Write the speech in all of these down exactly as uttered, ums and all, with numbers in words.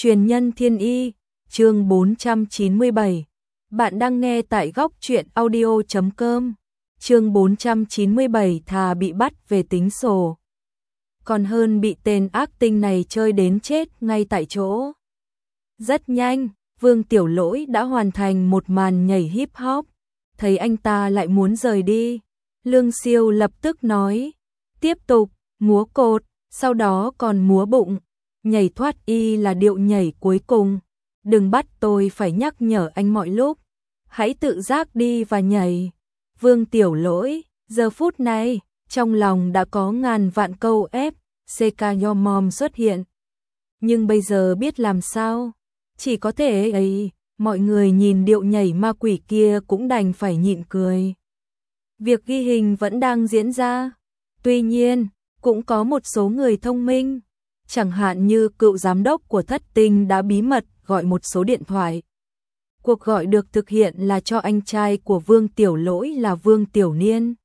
Truyền nhân thiên y, chương bốn trăm chín mươi bảy. Bạn đang nghe tại góc truyện audio chấm com. Chương bốn trăm chín mươi bảy, thà bị bắt về tính sổ còn hơn bị tên ác tinh này chơi đến chết ngay tại chỗ. Rất nhanh, Vương Tiểu Lỗi đã hoàn thành một màn nhảy hip hop. Thấy anh ta lại muốn rời đi, Lương Siêu lập tức nói, tiếp tục, múa cột, sau đó còn múa bụng. Nhảy thoát y là điệu nhảy cuối cùng. Đừng bắt tôi phải nhắc nhở anh mọi lúc. Hãy tự giác đi và nhảy. Vương Tiểu Lỗi, giờ phút này, trong lòng đã có ngàn vạn câu ép, xê ca Your Mom xuất hiện. Nhưng bây giờ biết làm sao? Chỉ có thể ấy, mọi người nhìn điệu nhảy ma quỷ kia cũng đành phải nhịn cười. Việc ghi hình vẫn đang diễn ra. Tuy nhiên, cũng có một số người thông minh. Chẳng hạn như cựu giám đốc của Thất Tinh đã bí mật gọi một số điện thoại. Cuộc gọi được thực hiện là cho anh trai của Vương Tiểu Lỗi là Vương Tiểu Niên.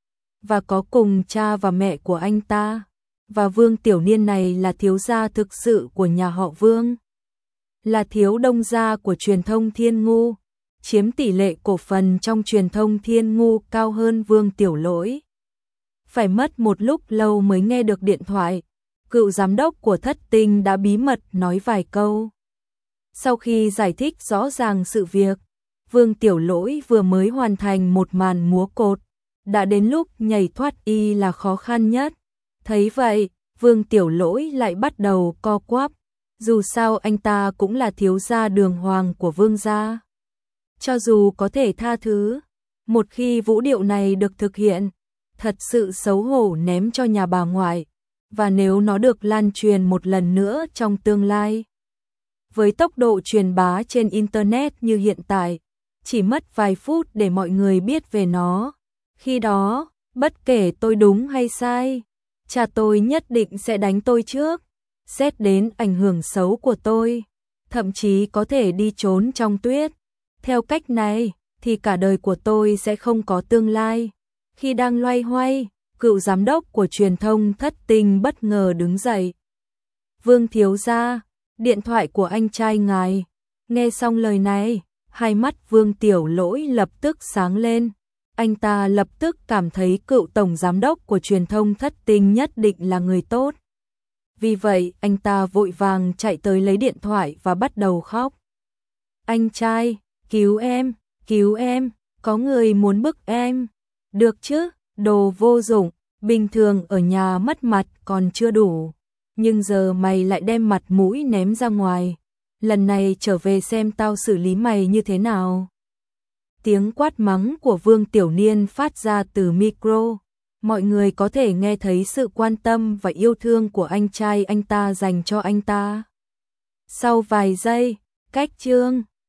Và có cùng cha và mẹ của anh ta. Và Vương Tiểu Niên này là thiếu gia thực sự của nhà họ Vương. Là thiếu đông gia của truyền thông Thiên Ngu. Chiếm tỷ lệ cổ phần trong truyền thông Thiên Ngu cao hơn Vương Tiểu Lỗi. Phải mất một lúc lâu mới nghe được điện thoại. Cựu giám đốc của Thất Tinh đã bí mật nói vài câu. Sau khi giải thích rõ ràng sự việc, Vương Tiểu Lỗi vừa mới hoàn thành một màn múa cột. Đã đến lúc nhảy thoát y là khó khăn nhất. Thấy vậy, Vương Tiểu Lỗi lại bắt đầu co quắp. Dù sao anh ta cũng là thiếu gia đường hoàng của Vương gia. Cho dù có thể tha thứ, một khi vũ điệu này được thực hiện, thật sự xấu hổ ném cho nhà bà ngoại. Và nếu nó được lan truyền một lần nữa trong tương lai. Với tốc độ truyền bá trên Internet như hiện tại, chỉ mất vài phút để mọi người biết về nó. Khi đó, bất kể tôi đúng hay sai, cha tôi nhất định sẽ đánh tôi trước. Xét đến ảnh hưởng xấu của tôi, thậm chí có thể đi trốn trong tuyết. Theo cách này, thì cả đời của tôi sẽ không có tương lai. Khi đang loay hoay, cựu giám đốc của truyền thông Thất Tinh bất ngờ đứng dậy. Vương thiếu gia, điện thoại của anh trai ngài. Nghe xong lời này, hai mắt Vương Tiểu Lỗi lập tức sáng lên. Anh ta lập tức cảm thấy cựu tổng giám đốc của truyền thông Thất Tinh nhất định là người tốt. Vì vậy, anh ta vội vàng chạy tới lấy điện thoại và bắt đầu khóc. Anh trai, cứu em, cứu em, có người muốn bức em. Được chứ, đồ vô dụng, bình thường ở nhà mất mặt còn chưa đủ. Nhưng giờ mày lại đem mặt mũi ném ra ngoài. Lần này trở về xem tao xử lý mày như thế nào. Tiếng quát mắng của Vương Tiểu Niên phát ra từ micro. Mọi người có thể nghe thấy sự quan tâm và yêu thương của anh trai anh ta dành cho anh ta. Sau vài giây, cách chương